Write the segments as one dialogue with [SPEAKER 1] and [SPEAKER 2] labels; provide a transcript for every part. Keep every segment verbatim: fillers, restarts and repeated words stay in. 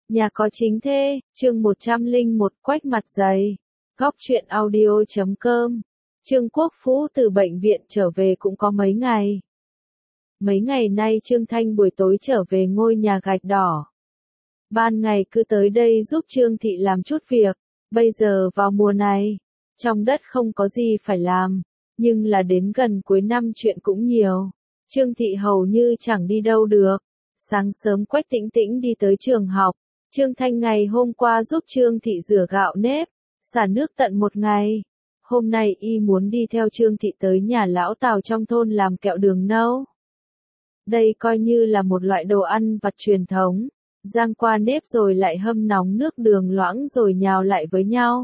[SPEAKER 1] Nhà có chính thê, chương một trăm lẻ một Quách mặt dày. Góc truyện audio chấm com. Trương Quốc Phú từ bệnh viện trở về cũng có mấy ngày. Mấy ngày nay Trương Thanh buổi tối trở về ngôi nhà gạch đỏ. Ban ngày cứ tới đây giúp Trương Thị làm chút việc, bây giờ vào mùa này, trong đất không có gì phải làm, nhưng là đến gần cuối năm chuyện cũng nhiều. Trương Thị hầu như chẳng đi đâu được. Sáng sớm Quách Tĩnh Tĩnh đi tới trường học, Trương Thanh ngày hôm qua giúp Trương Thị rửa gạo nếp, xả nước tận một ngày. Hôm nay y muốn đi theo Trương Thị tới nhà lão Tào trong thôn làm kẹo đường nâu. Đây coi như là một loại đồ ăn vặt truyền thống, rang qua nếp rồi lại hâm nóng nước đường loãng rồi nhào lại với nhau.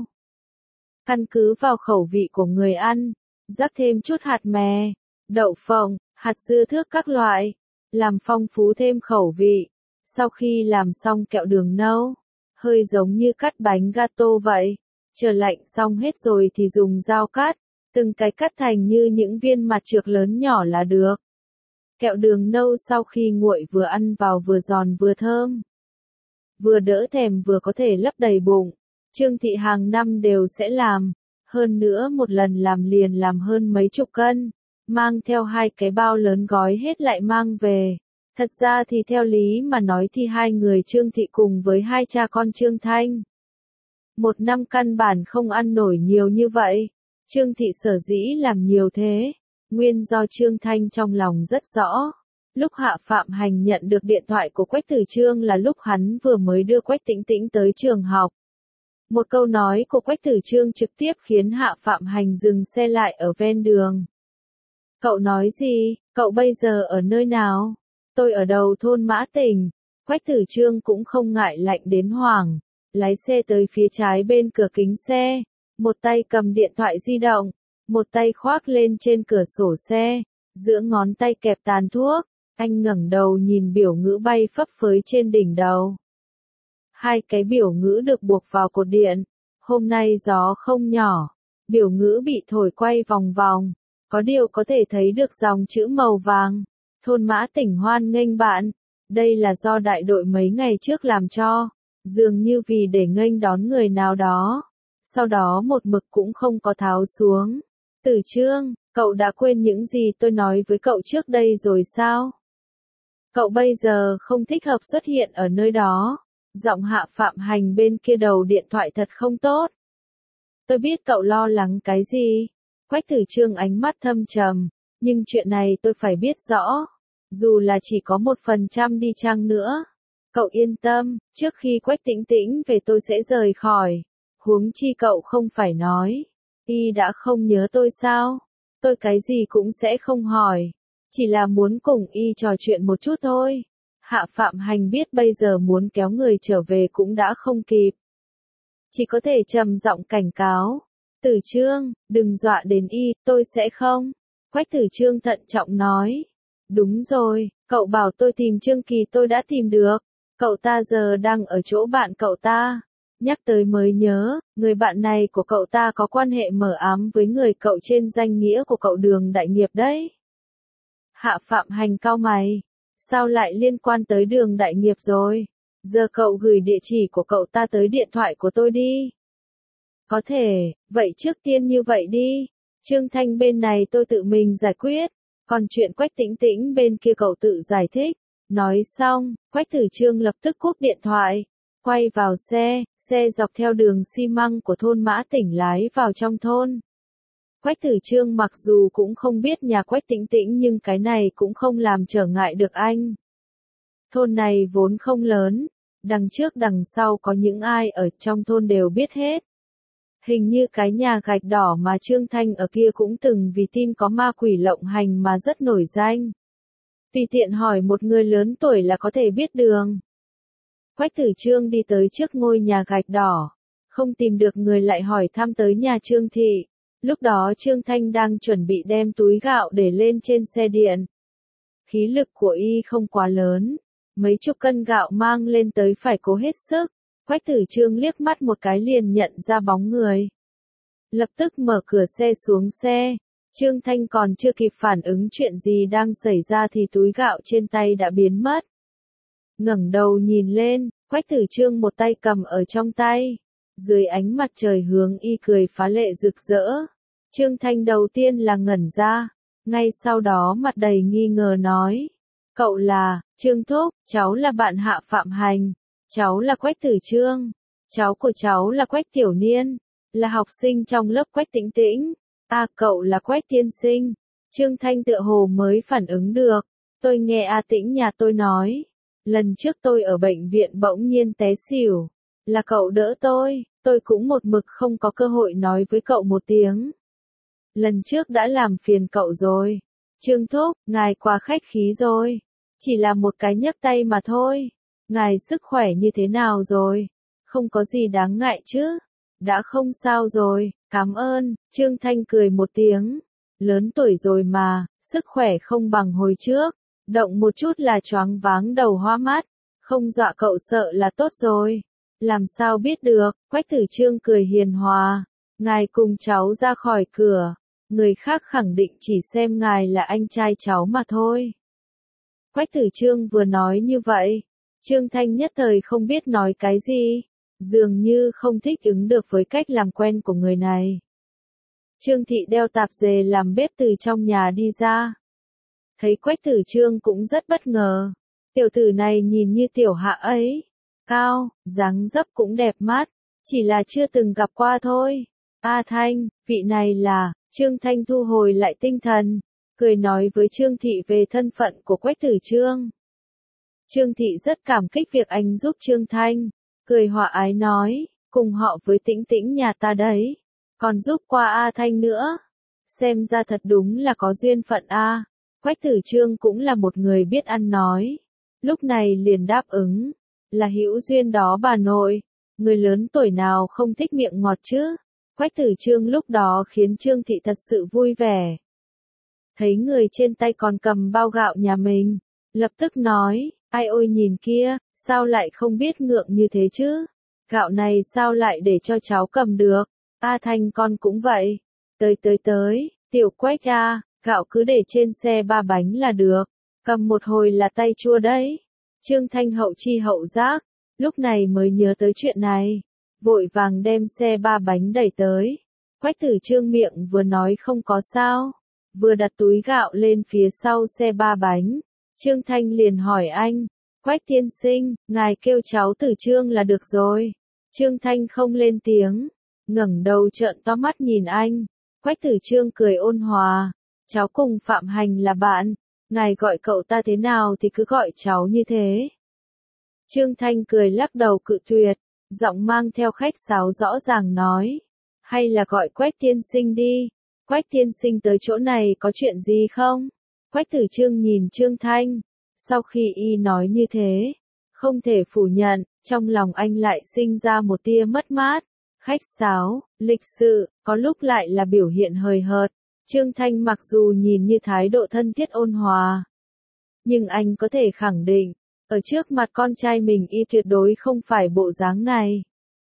[SPEAKER 1] Căn cứ vào khẩu vị của người ăn, rắc thêm chút hạt mè, đậu phộng, hạt dưa thước các loại, làm phong phú thêm khẩu vị. Sau khi làm xong kẹo đường nâu, hơi giống như cắt bánh gato vậy, chờ lạnh xong hết rồi thì dùng dao cắt, từng cái cắt thành như những viên mặt trược lớn nhỏ là được. Kẹo đường nâu sau khi nguội vừa ăn vào vừa giòn vừa thơm, vừa đỡ thèm vừa có thể lấp đầy bụng. Trương Thị hàng năm đều sẽ làm, hơn nữa một lần làm liền làm hơn mấy chục cân, mang theo hai cái bao lớn gói hết lại mang về. Thật ra thì theo lý mà nói thì hai người Trương Thị cùng với hai cha con Trương Thanh, một năm căn bản không ăn nổi nhiều như vậy. Trương Thị sở dĩ làm nhiều thế, nguyên do Trương Thanh trong lòng rất rõ. Lúc Hạ Phạm Hành nhận được điện thoại của Quách Tử Trương là lúc hắn vừa mới đưa Quách Tĩnh Tĩnh tới trường học. Một câu nói của Quách Tử Trương trực tiếp khiến Hạ Phạm Hành dừng xe lại ở ven đường. Cậu nói gì? Cậu bây giờ ở nơi nào? Tôi ở đầu thôn Mã Tỉnh. Quách Tử Trương cũng không ngại lạnh đến hoảng, lái xe tới phía trái bên cửa kính xe, một tay cầm điện thoại di động, một tay khoác lên trên cửa sổ xe, giữa ngón tay kẹp tàn thuốc. Anh ngẩng đầu nhìn biểu ngữ bay phấp phới trên đỉnh đầu. Hai cái biểu ngữ được buộc vào cột điện. Hôm nay gió không nhỏ, biểu ngữ bị thổi quay vòng vòng, có điều có thể thấy được dòng chữ màu vàng. Thôn Mã Tỉnh hoan nghênh bạn. Đây là do đại đội mấy ngày trước làm cho, dường như vì để nghênh đón người nào đó. Sau đó một mực cũng không có tháo xuống. Tử Trương, cậu đã quên những gì tôi nói với cậu trước đây rồi sao? Cậu bây giờ không thích hợp xuất hiện ở nơi đó. Giọng Hạ Phạm Hành bên kia đầu điện thoại thật không tốt. Tôi biết cậu lo lắng cái gì. Quách Tử Trương ánh mắt thâm trầm, nhưng chuyện này tôi phải biết rõ. Dù là chỉ có một phần trăm đi chăng nữa. Cậu yên tâm, trước khi Quách Tĩnh Tĩnh về tôi sẽ rời khỏi. Huống chi cậu không phải nói. Y đã không nhớ tôi sao? Tôi cái gì cũng sẽ không hỏi. Chỉ là muốn cùng Y trò chuyện một chút thôi. Hạ Phạm Hành biết bây giờ muốn kéo người trở về cũng đã không kịp. Chỉ có thể trầm giọng cảnh cáo. Tử Trương, đừng dọa đến Y, tôi sẽ không. Quách Tử Trương thận trọng nói. Đúng rồi, cậu bảo tôi tìm Trương Kỳ tôi đã tìm được. Cậu ta giờ đang ở chỗ bạn cậu ta. Nhắc tới mới nhớ, người bạn này của cậu ta có quan hệ mờ ám với người cậu trên danh nghĩa của cậu Đường Đại Nghiệp đấy. Hạ Phạm Hành cau mày. Sao lại liên quan tới Đường Đại Nghiệp rồi? Giờ cậu gửi địa chỉ của cậu ta tới điện thoại của tôi đi. Có thể, vậy trước tiên như vậy đi. Trương Thanh bên này tôi tự mình giải quyết. Còn chuyện Quách Tĩnh Tĩnh bên kia cậu tự giải thích. Nói xong, Quách Tử Trương lập tức cúp điện thoại. Quay vào xe, xe dọc theo đường xi măng của thôn Mã Tỉnh lái vào trong thôn. Quách Tử Trương mặc dù cũng không biết nhà Quách Tĩnh Tĩnh nhưng cái này cũng không làm trở ngại được anh. Thôn này vốn không lớn, đằng trước đằng sau có những ai ở trong thôn đều biết hết. Hình như cái nhà gạch đỏ mà Trương Thanh ở kia cũng từng vì tin có ma quỷ lộng hành mà rất nổi danh. Tùy tiện hỏi một người lớn tuổi là có thể biết đường. Quách Tử Trương đi tới trước ngôi nhà gạch đỏ, không tìm được người lại hỏi thăm tới nhà Trương Thị. Lúc đó Trương Thanh đang chuẩn bị đem túi gạo để lên trên xe điện. Khí lực của y không quá lớn, mấy chục cân gạo mang lên tới phải cố hết sức. Quách Tử Trương liếc mắt một cái liền nhận ra bóng người. Lập tức mở cửa xe xuống xe. Trương Thanh còn chưa kịp phản ứng chuyện gì đang xảy ra thì túi gạo trên tay đã biến mất. Ngẩng đầu nhìn lên, Quách Tử Trương một tay cầm ở trong tay, dưới ánh mặt trời hướng y cười phá lệ rực rỡ. Trương Thanh đầu tiên là ngẩn ra, ngay sau đó mặt đầy nghi ngờ nói. Cậu là, Trương Thúc, cháu là bạn Hạ Phạm Hành, cháu là Quách Tử Trương, cháu của cháu là Quách Tiểu Niên, là học sinh trong lớp Quách Tĩnh Tĩnh. À cậu là Quách tiên sinh. Trương Thanh tựa hồ mới phản ứng được. Tôi nghe A Tĩnh nhà tôi nói, lần trước tôi ở bệnh viện bỗng nhiên té xỉu, là cậu đỡ tôi, tôi cũng một mực không có cơ hội nói với cậu một tiếng. Lần trước đã làm phiền cậu rồi. Trương Thúc, ngài quá khách khí rồi. Chỉ là một cái nhấc tay mà thôi. Ngài sức khỏe như thế nào rồi? Không có gì đáng ngại chứ? Đã không sao rồi, cảm ơn. Trương Thanh cười một tiếng. Lớn tuổi rồi mà, sức khỏe không bằng hồi trước. Động một chút là choáng váng đầu hoa mắt. Không dọa cậu sợ là tốt rồi. Làm sao biết được? Quách Tử Trương cười hiền hòa. Ngài cùng cháu ra khỏi cửa. Người khác khẳng định chỉ xem ngài là anh trai cháu mà thôi. Quách Tử Trương vừa nói như vậy, Trương Thanh nhất thời không biết nói cái gì, dường như không thích ứng được với cách làm quen của người này. Trương Thị đeo tạp dề làm bếp từ trong nhà đi ra. Thấy Quách Tử Trương cũng rất bất ngờ, tiểu tử này nhìn như tiểu Hạ ấy, cao, dáng dấp cũng đẹp mắt, chỉ là chưa từng gặp qua thôi. A Thanh, vị này là, Trương Thanh thu hồi lại tinh thần, cười nói với Trương Thị về thân phận của Quách Tử Trương. Trương Thị rất cảm kích việc anh giúp Trương Thanh, cười hòa ái nói, cùng họ với Tĩnh Tĩnh nhà ta đấy, còn giúp qua A Thanh nữa. Xem ra thật đúng là có duyên phận a. Quách Tử Trương cũng là một người biết ăn nói, lúc này liền đáp ứng, là hữu duyên đó bà nội, người lớn tuổi nào không thích miệng ngọt chứ. Quách Tử Trương lúc đó khiến Trương Thị thật sự vui vẻ. Thấy người trên tay còn cầm bao gạo nhà mình, lập tức nói, ai ôi nhìn kia, sao lại không biết ngượng như thế chứ? Gạo này sao lại để cho cháu cầm được? A Thanh con cũng vậy. Tới tới tới, tiểu Quách a, gạo cứ để trên xe ba bánh là được, cầm một hồi là tay chua đấy. Trương Thanh hậu chi hậu giác, lúc này mới nhớ tới chuyện này. Vội vàng đem xe ba bánh đẩy tới. Quách Tử Trương miệng vừa nói không có sao, vừa đặt túi gạo lên phía sau xe ba bánh. Trương Thanh liền hỏi anh, Quách tiên sinh, ngài kêu cháu Tử Trương là được rồi. Trương Thanh không lên tiếng, ngẩng đầu trợn to mắt nhìn anh. Quách Tử Trương cười ôn hòa, cháu cùng Phạm Hành là bạn, ngài gọi cậu ta thế nào thì cứ gọi cháu như thế. Trương Thanh cười lắc đầu cự tuyệt. Giọng mang theo khách sáo rõ ràng nói, hay là gọi Quách tiên sinh đi. Quách tiên sinh tới chỗ này có chuyện gì không? Quách Tử Trương nhìn Trương Thanh, sau khi y nói như thế, không thể phủ nhận, trong lòng anh lại sinh ra một tia mất mát. Khách sáo, lịch sự, có lúc lại là biểu hiện hời hợt. Trương Thanh mặc dù nhìn như thái độ thân thiết ôn hòa, nhưng anh có thể khẳng định, ở trước mặt con trai mình y tuyệt đối không phải bộ dáng này.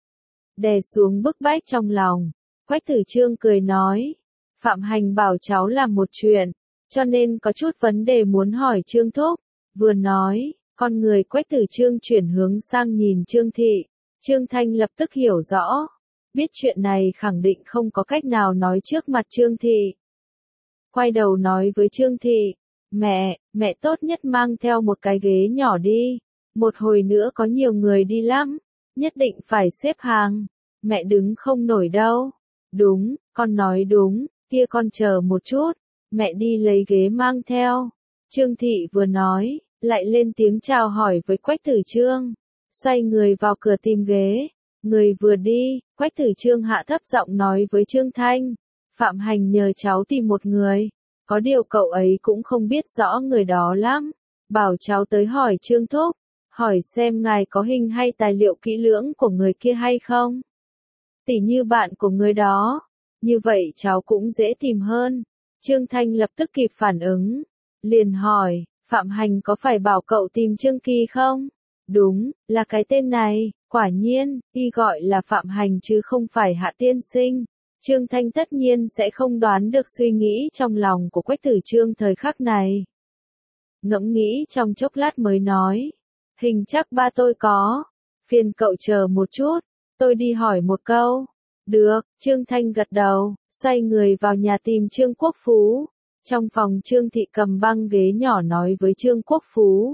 [SPEAKER 1] Đè xuống bức bách trong lòng, Quách Tử Trương cười nói, Phạm Hành bảo cháu làm một chuyện, cho nên có chút vấn đề muốn hỏi Trương Thúc. Vừa nói, con người Quách Tử Trương chuyển hướng sang nhìn Trương Thị. Trương Thanh lập tức hiểu rõ, biết chuyện này khẳng định không có cách nào nói trước mặt Trương Thị. Quay đầu nói với Trương Thị, mẹ, mẹ tốt nhất mang theo một cái ghế nhỏ đi, một hồi nữa có nhiều người đi lắm, nhất định phải xếp hàng, mẹ đứng không nổi đâu. Đúng, con nói đúng, kia con chờ một chút, mẹ đi lấy ghế mang theo. Trương Thị vừa nói, lại lên tiếng chào hỏi với Quách Tử Trương, xoay người vào cửa tìm ghế. Người vừa đi, Quách Tử Trương hạ thấp giọng nói với Trương Thanh, Phạm Hành nhờ cháu tìm một người, có điều cậu ấy cũng không biết rõ người đó lắm, bảo cháu tới hỏi Trương Thúc, hỏi xem ngài có hình hay tài liệu kỹ lưỡng của người kia hay không. Tỉ như bạn của người đó, như vậy cháu cũng dễ tìm hơn. Trương Thanh lập tức kịp phản ứng, liền hỏi, Phạm Hành có phải bảo cậu tìm Trương Kỳ không? Đúng, là cái tên này, quả nhiên, y gọi là Phạm Hành chứ không phải Hạ tiên sinh. Trương Thanh tất nhiên sẽ không đoán được suy nghĩ trong lòng của Quách Tử Trương thời khắc này. Ngẫm nghĩ trong chốc lát mới nói, hình chắc ba tôi có, Phiền cậu chờ một chút, tôi đi hỏi một câu. Được, Trương Thanh gật đầu, xoay người vào nhà tìm Trương Quốc Phú. Trong phòng Trương Thị cầm băng ghế nhỏ nói với Trương Quốc Phú.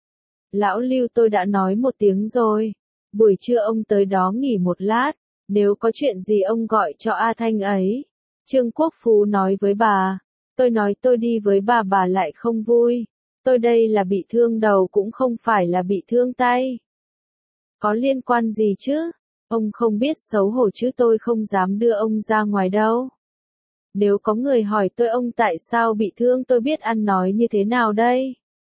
[SPEAKER 1] Lão Lưu, tôi đã nói một tiếng rồi. Buổi trưa ông tới đó nghỉ một lát, nếu có chuyện gì ông gọi cho A Thanh ấy. Trương Quốc Phú nói với bà. Tôi nói tôi đi với bà bà lại không vui. Tôi đây là bị thương đầu cũng không phải là bị thương tay. Có liên quan gì chứ? Ông không biết xấu hổ chứ, tôi không dám đưa ông ra ngoài đâu. Nếu có người hỏi tôi ông tại sao bị thương, tôi biết ăn nói như thế nào đây?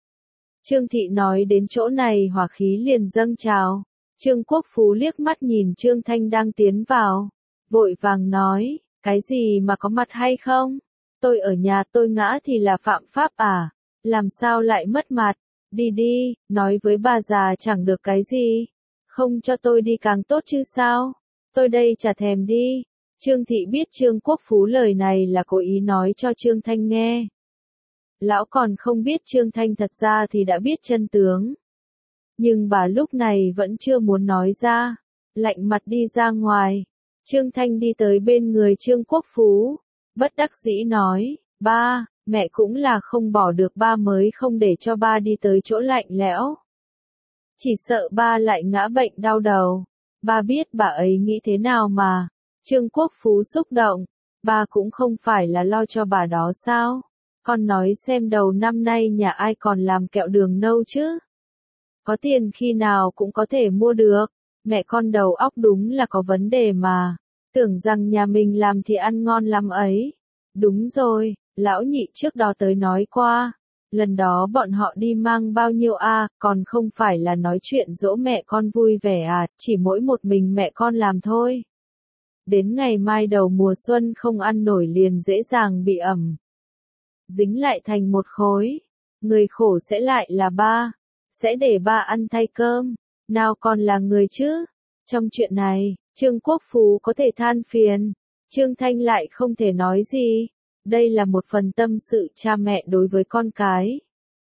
[SPEAKER 1] Trương Thị nói đến chỗ này hỏa khí liền dâng trào. Trương Quốc Phú liếc mắt nhìn Trương Thanh đang tiến vào, vội vàng nói, cái gì mà có mặt hay không? Tôi ở nhà tôi ngã thì là phạm pháp à? Làm sao lại mất mặt? Đi đi, nói với bà già chẳng được cái gì. Không cho tôi đi càng tốt chứ sao? Tôi đây chả thèm đi. Trương Thị biết Trương Quốc Phú lời này là cố ý nói cho Trương Thanh nghe. Lão còn không biết Trương Thanh thật ra thì đã biết chân tướng. Nhưng bà lúc này vẫn chưa muốn nói ra. Lạnh mặt đi ra ngoài. Trương Thanh đi tới bên người Trương Quốc Phú. Bất đắc dĩ nói, ba, mẹ cũng là không bỏ được ba mới không để cho ba đi tới chỗ lạnh lẽo. Chỉ sợ ba lại ngã bệnh đau đầu. Ba biết bà ấy nghĩ thế nào mà. Trương Quốc Phú xúc động. Ba cũng không phải là lo cho bà đó sao? Con nói xem đầu năm nay nhà ai còn làm kẹo đường nâu chứ? Có tiền khi nào cũng có thể mua được. Mẹ con đầu óc đúng là có vấn đề mà. Tưởng rằng nhà mình làm thì ăn ngon lắm ấy. Đúng rồi, lão nhị trước đó tới nói qua. Lần đó bọn họ đi mang bao nhiêu a, à, còn không phải là nói chuyện dỗ mẹ con vui vẻ à, chỉ mỗi một mình mẹ con làm thôi. Đến ngày mai đầu mùa xuân không ăn nổi liền dễ dàng bị ẩm. Dính lại thành một khối. Người khổ sẽ lại là ba. Sẽ để ba ăn thay cơm. Nào còn là người chứ? Trong chuyện này, Trương Quốc Phú có thể than phiền. Trương Thanh lại không thể nói gì. Đây là một phần tâm sự cha mẹ đối với con cái.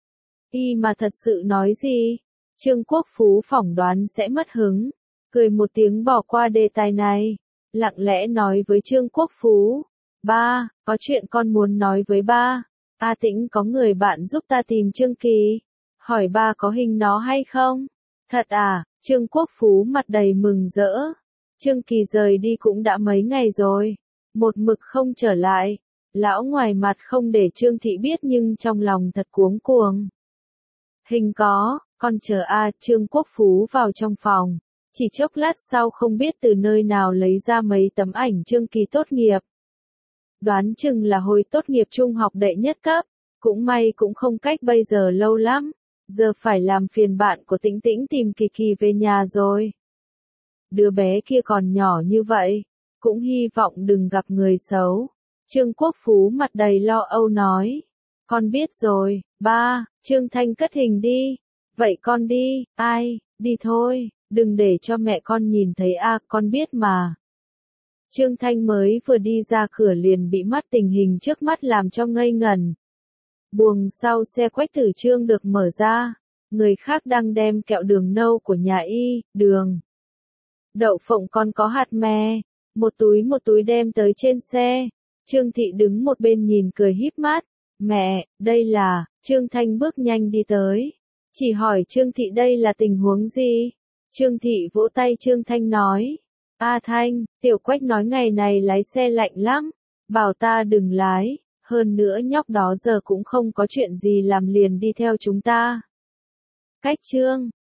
[SPEAKER 1] Y mà thật sự nói gì? Trương Quốc Phú phỏng đoán sẽ mất hứng. Cười một tiếng bỏ qua đề tài này. Lặng lẽ nói với Trương Quốc Phú. Ba, có chuyện con muốn nói với ba. A Tĩnh có người bạn giúp ta tìm Trương Kỳ. Hỏi ba có hình nó hay không? Thật à? Trương Quốc Phú mặt đầy mừng rỡ. Trương Kỳ rời đi cũng đã mấy ngày rồi. Một mực không trở lại. Lão ngoài mặt không để Trương Thị biết nhưng trong lòng thật cuống cuồng. Hình có, con chờ a. Trương Quốc Phú vào trong phòng. Chỉ chốc lát sau không biết từ nơi nào lấy ra mấy tấm ảnh Trương Kỳ tốt nghiệp. Đoán chừng là hồi tốt nghiệp trung học đệ nhất cấp. Cũng may cũng không cách bây giờ lâu lắm. Giờ phải làm phiền bạn của Tĩnh Tĩnh tìm Kỳ Kỳ về nhà rồi. Đứa bé kia còn nhỏ như vậy. Cũng hy vọng đừng gặp người xấu. Trương Quốc Phú mặt đầy lo âu nói. Con biết rồi, ba. Trương Thanh cất hình đi. Vậy con đi, ai, đi thôi, đừng để cho mẹ con nhìn thấy a, à, con biết mà. Trương Thanh mới vừa đi ra cửa liền bị mắt tình hình trước mắt làm cho ngây ngẩn. Buồng sau xe Quách Tử Trương được mở ra. Người khác đang đem kẹo đường nâu của nhà y, đường. Đậu phộng còn có hạt mè. Một túi một túi đem tới trên xe. Trương Thị đứng một bên nhìn cười híp mắt. Mẹ, đây là, Trương Thanh bước nhanh đi tới. Chỉ hỏi Trương Thị đây là tình huống gì? Trương Thị vỗ tay Trương Thanh nói. A Thanh, tiểu Quách nói ngày này lái xe lạnh lắm. Bảo ta đừng lái. Hơn nữa nhóc đó giờ cũng không có chuyện gì làm liền đi theo chúng ta. Cách Trương